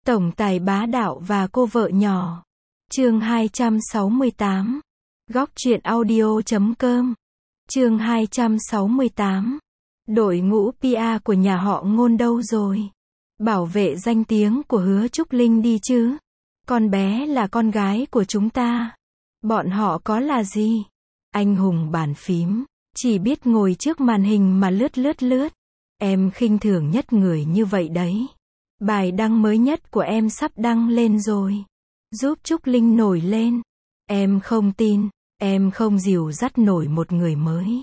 Tổng tài bá đạo và cô vợ nhỏ. Chương 268. Góc truyện audio.com. Chương 268. Đội ngũ PR của nhà họ Ngôn đâu rồi? Bảo vệ danh tiếng của Hứa Trúc Linh đi chứ. Con bé là con gái của chúng ta. Bọn họ có là gì? Anh hùng bàn phím, chỉ biết ngồi trước màn hình mà lướt. Em khinh thường nhất người như vậy đấy. Bài đăng mới nhất của em sắp đăng lên rồi. Giúp Trúc Linh nổi lên. Em không tin, em không dìu dắt nổi một người mới.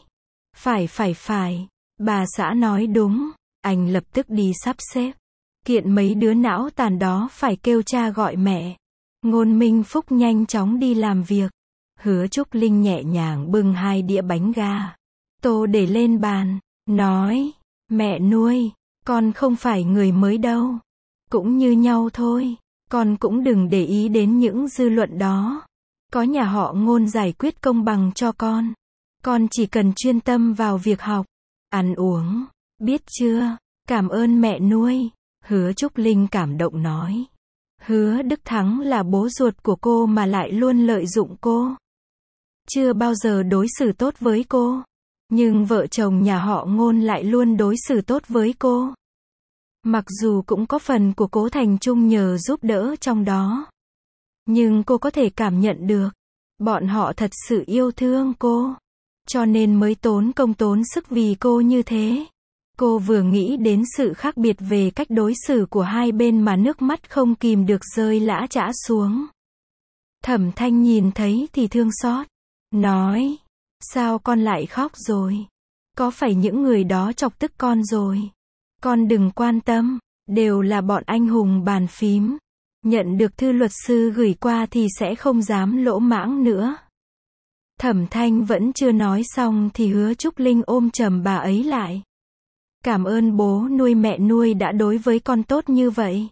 Phải. Bà xã nói đúng, anh lập tức đi sắp xếp. Kiện mấy đứa não tàn đó phải kêu cha gọi mẹ. Ngôn Minh Phúc nhanh chóng đi làm việc. Hứa Trúc Linh nhẹ nhàng bưng 2 đĩa bánh gà tô để lên bàn, nói, mẹ nuôi, con không phải người mới đâu. Cũng như nhau thôi, con cũng đừng để ý đến những dư luận đó. Có nhà họ Ngôn giải quyết công bằng cho con. Con chỉ cần chuyên tâm vào việc học, ăn uống, biết chưa? Cảm ơn mẹ nuôi. Hứa Trúc Linh cảm động nói. Hứa Đức Thắng là bố ruột của cô mà lại luôn lợi dụng cô. Chưa bao giờ đối xử tốt với cô. Nhưng vợ chồng nhà họ Ngôn lại luôn đối xử tốt với cô. Mặc dù cũng có phần của Cố Thành Trung nhờ giúp đỡ trong đó. Nhưng cô có thể cảm nhận được. Bọn họ thật sự yêu thương cô. Cho nên mới tốn công tốn sức vì cô như thế. Cô vừa nghĩ đến sự khác biệt về cách đối xử của hai bên mà nước mắt không kìm được rơi lã chã xuống. Thẩm Thanh nhìn thấy thì thương xót. Nói, sao con lại khóc rồi? Có phải những người đó chọc tức con rồi? Con đừng quan tâm, đều là bọn anh hùng bàn phím. Nhận được thư luật sư gửi qua thì sẽ không dám lỗ mãng nữa. Thẩm Thanh vẫn chưa nói xong thì Hứa Trúc Linh ôm chầm bà ấy lại. Cảm ơn bố nuôi mẹ nuôi đã đối với con tốt như vậy.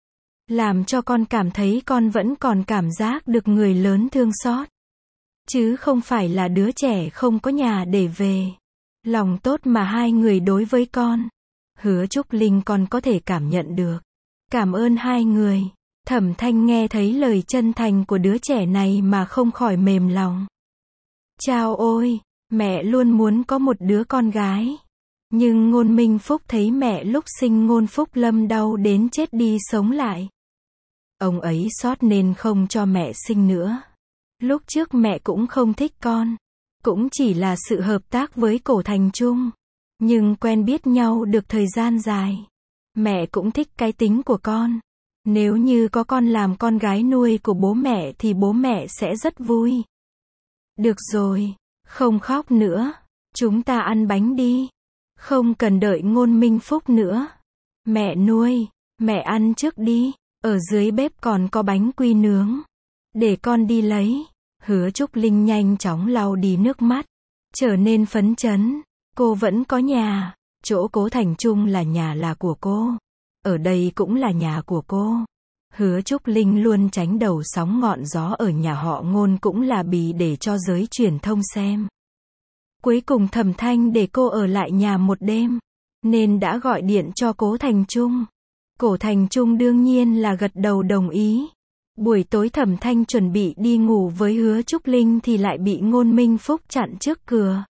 Làm cho con cảm thấy con vẫn còn cảm giác được người lớn thương xót. Chứ không phải là đứa trẻ không có nhà để về. Lòng tốt mà hai người đối với con. Hứa Trúc Linh con có thể cảm nhận được. Cảm ơn hai người. Thẩm Thanh nghe thấy lời chân thành của đứa trẻ này mà không khỏi mềm lòng. Chao ôi, mẹ luôn muốn có một đứa con gái. Nhưng Ngôn Minh Phúc thấy mẹ lúc sinh Ngôn Phúc Lâm đau đến chết đi sống lại. Ông ấy xót nên không cho mẹ sinh nữa. Lúc trước mẹ cũng không thích con. Cũng chỉ là sự hợp tác với Cổ Thành Trung. Nhưng quen biết nhau được thời gian dài. Mẹ cũng thích cái tính của con. Nếu như có con làm con gái nuôi của bố mẹ thì bố mẹ sẽ rất vui. Được rồi, không khóc nữa. Chúng ta ăn bánh đi. Không cần đợi Ngôn Minh Phúc nữa. Mẹ nuôi, mẹ ăn trước đi. Ở dưới bếp còn có bánh quy nướng. Để con đi lấy. Hứa Trúc Linh nhanh chóng lau đi nước mắt. Trở nên phấn chấn. Cô vẫn có nhà. Chỗ Cố Thành Trung là nhà là của cô. Ở đây cũng là nhà của cô. Hứa Trúc Linh luôn tránh đầu sóng ngọn gió ở nhà họ Ngôn cũng là bì để cho giới truyền thông xem. Cuối cùng Thẩm Thanh để cô ở lại nhà một đêm. Nên đã gọi điện cho Cố Thành Trung. Cố Thành Trung đương nhiên là gật đầu đồng ý. Buổi tối Thẩm Thanh chuẩn bị đi ngủ với Hứa Trúc Linh thì lại bị Ngôn Minh Phúc chặn trước cửa.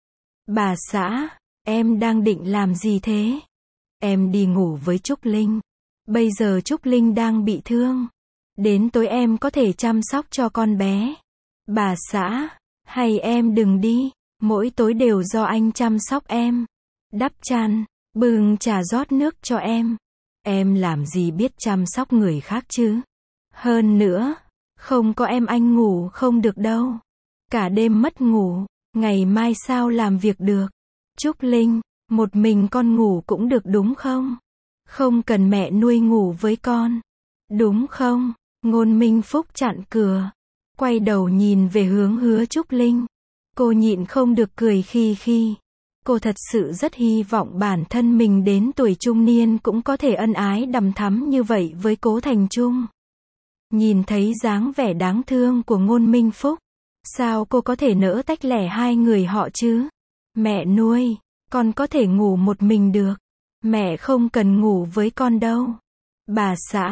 Bà xã, em đang định làm gì thế? Em đi ngủ với Trúc Linh. Bây giờ Trúc Linh đang bị thương. Đến tối em có thể chăm sóc cho con bé. Bà xã, hay em đừng đi. Mỗi tối đều do anh chăm sóc em. Đắp chăn, bưng trà rót nước cho em. Em làm gì biết chăm sóc người khác chứ? Hơn nữa, không có em anh ngủ không được đâu. Cả đêm mất ngủ, ngày mai sao làm việc được? Trúc Linh, một mình con ngủ cũng được đúng không? Không cần mẹ nuôi ngủ với con. Đúng không? Ngôn Minh Phúc chặn cửa. Quay đầu nhìn về hướng Hứa Trúc Linh. Cô nhịn không được cười khi. Cô thật sự rất hy vọng bản thân mình đến tuổi trung niên cũng có thể ân ái đằm thắm như vậy với Cố Thành Trung. Nhìn thấy dáng vẻ đáng thương của Ngôn Minh Phúc. Sao cô có thể nỡ tách lẻ hai người họ chứ? Mẹ nuôi, con có thể ngủ một mình được. Mẹ không cần ngủ với con đâu. Bà xã,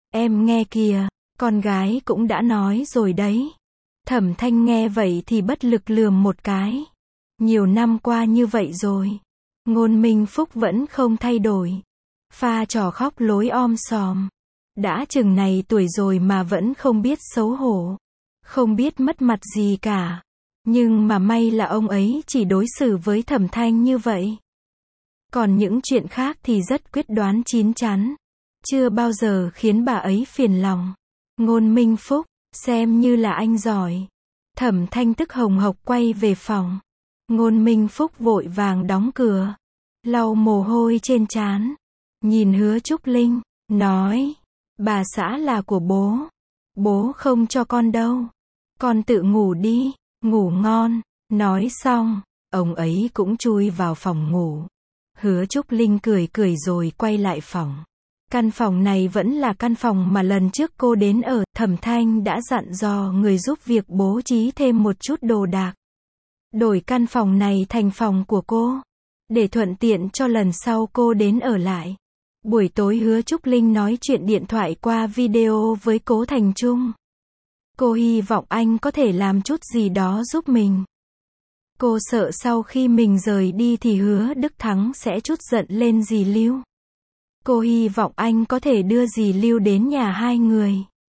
Em nghe kìa, con gái cũng đã nói rồi đấy. Thẩm Thanh nghe vậy thì bất lực lườm một cái. Nhiều năm qua như vậy rồi. Ngôn Minh Phúc vẫn không thay đổi. Pha trò khóc lối om sòm. Đã chừng này tuổi rồi mà vẫn không biết xấu hổ. Không biết mất mặt gì cả. Nhưng mà may là ông ấy chỉ đối xử với Thẩm Thanh như vậy. Còn những chuyện khác thì rất quyết đoán chín chắn. Chưa bao giờ khiến bà ấy phiền lòng. Ngôn Minh Phúc, xem như là anh giỏi. Thẩm Thanh tức hồng hộc quay về phòng. Ngôn Minh Phúc vội vàng đóng cửa. Lau mồ hôi trên trán. Nhìn Hứa Trúc Linh, nói. Bà xã là của bố. Bố không cho con đâu. Con tự ngủ đi, ngủ ngon. Nói xong, ông ấy cũng chui vào phòng ngủ. Hứa Trúc Linh cười cười rồi quay lại phòng. Căn phòng này vẫn là căn phòng mà lần trước cô đến ở. Thẩm Thanh đã dặn dò người giúp việc bố trí thêm một chút đồ đạc. Đổi căn phòng này thành phòng của cô. Để thuận tiện cho lần sau cô đến ở lại. Buổi tối Hứa Trúc Linh nói chuyện điện thoại qua video với Cố Thành Trung. Cô hy vọng anh có thể làm chút gì đó giúp mình. Cô sợ sau khi mình rời đi thì Hứa Đức Thắng sẽ trút giận lên dì Lưu. Cô hy vọng anh có thể đưa dì Lưu đến nhà hai người.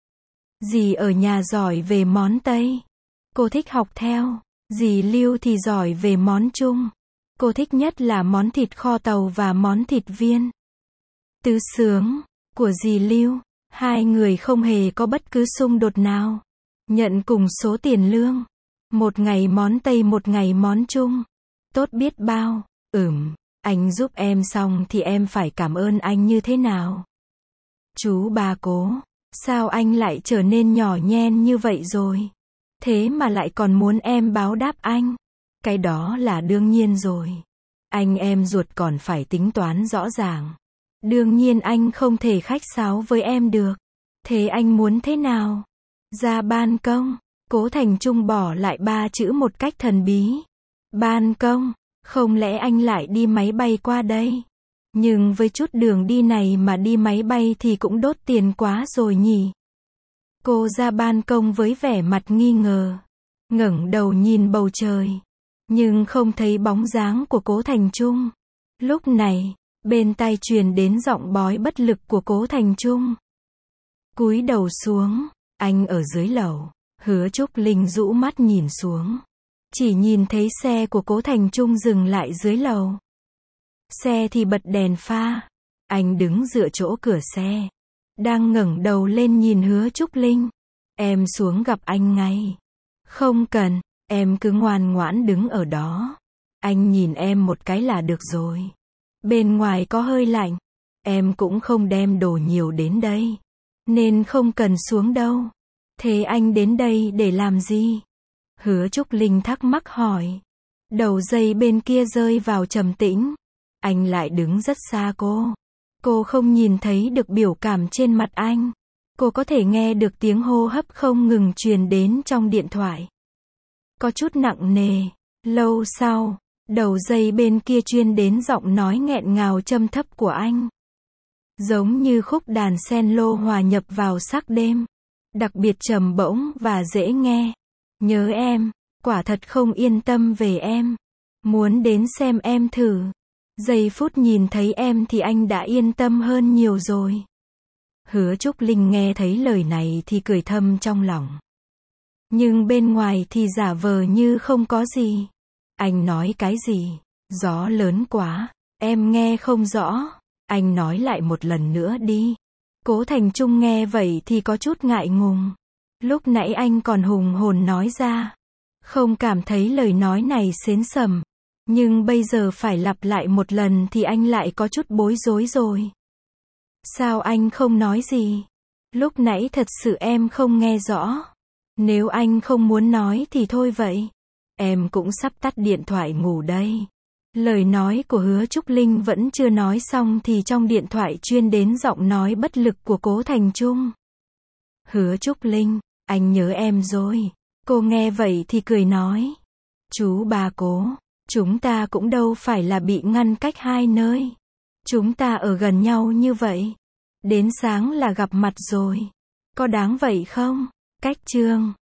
Dì ở nhà giỏi về món Tây. Cô thích học theo. Dì Lưu thì giỏi về món Trung. Cô thích nhất là món thịt kho tàu và món thịt viên. Tứ xướng của dì Lưu. Hai người không hề có bất cứ xung đột nào. Nhận cùng số tiền lương. Một ngày món Tây một ngày món Trung. Tốt biết bao. Anh giúp em xong thì em phải cảm ơn anh như thế nào? Chú ba Cố, sao anh lại trở nên nhỏ nhen như vậy rồi? Thế mà lại còn muốn em báo đáp anh? Cái đó là đương nhiên rồi. Anh em ruột còn phải tính toán rõ ràng. Đương nhiên anh không thể khách sáo với em được. Thế anh muốn thế nào? Ra ban công. Cố Thành Trung bỏ lại ba chữ một cách thần bí. Ban công. Không lẽ anh lại đi máy bay qua đây? Nhưng với chút đường đi này mà đi máy bay thì cũng đốt tiền quá rồi nhỉ? Cô ra ban công với vẻ mặt nghi ngờ. Ngẩng đầu nhìn bầu trời. Nhưng không thấy bóng dáng của Cố Thành Trung. Lúc này, bên tai truyền đến giọng bói bất lực của Cố Thành Trung. Cúi đầu xuống, anh ở dưới lầu. Hứa Trúc Linh rũ mắt nhìn xuống. Chỉ nhìn thấy xe của Cố Thành Trung dừng lại dưới lầu. Xe thì bật đèn pha. Anh đứng dựa chỗ cửa xe. Đang ngẩng đầu lên nhìn Hứa Trúc Linh. Em xuống gặp anh ngay. Không cần, em cứ ngoan ngoãn đứng ở đó. Anh nhìn em một cái là được rồi. Bên ngoài có hơi lạnh. Em cũng không đem đồ nhiều đến đây. Nên không cần xuống đâu. Thế anh đến đây để làm gì? Hứa Trúc Linh thắc mắc hỏi. Đầu dây bên kia rơi vào trầm tĩnh. Anh lại đứng rất xa cô. Cô không nhìn thấy được biểu cảm trên mặt anh. Cô có thể nghe được tiếng hô hấp không ngừng truyền đến trong điện thoại. Có chút nặng nề. Lâu sau, đầu dây bên kia truyền đến giọng nói nghẹn ngào trầm thấp của anh. Giống như khúc đàn cello hòa nhập vào sắc đêm. Đặc biệt trầm bổng và dễ nghe. Nhớ em, quả thật không yên tâm về em. Muốn đến xem em thử. Giây phút nhìn thấy em thì anh đã yên tâm hơn nhiều rồi. Hứa Trúc Linh nghe thấy lời này thì cười thầm trong lòng. Nhưng bên ngoài thì giả vờ như không có gì. Anh nói cái gì? Gió lớn quá, em nghe không rõ. Anh nói lại một lần nữa đi. Cố Thành Trung nghe vậy thì có chút ngại ngùng. Lúc nãy anh còn hùng hồn nói ra. Không cảm thấy lời nói này xến sầm. Nhưng bây giờ phải lặp lại một lần thì anh lại có chút bối rối rồi. Sao anh không nói gì? Lúc nãy thật sự em không nghe rõ. Nếu anh không muốn nói thì thôi vậy. Em cũng sắp tắt điện thoại ngủ đây. Lời nói của Hứa Trúc Linh vẫn chưa nói xong thì trong điện thoại truyền đến giọng nói bất lực của Cố Thành Trung. Hứa Trúc Linh, anh nhớ em rồi. Cô nghe vậy thì cười nói. Chú ba Cố, chúng ta cũng đâu phải là bị ngăn cách hai nơi. Chúng ta ở gần nhau như vậy. Đến sáng là gặp mặt rồi. Có đáng vậy không? Cách chương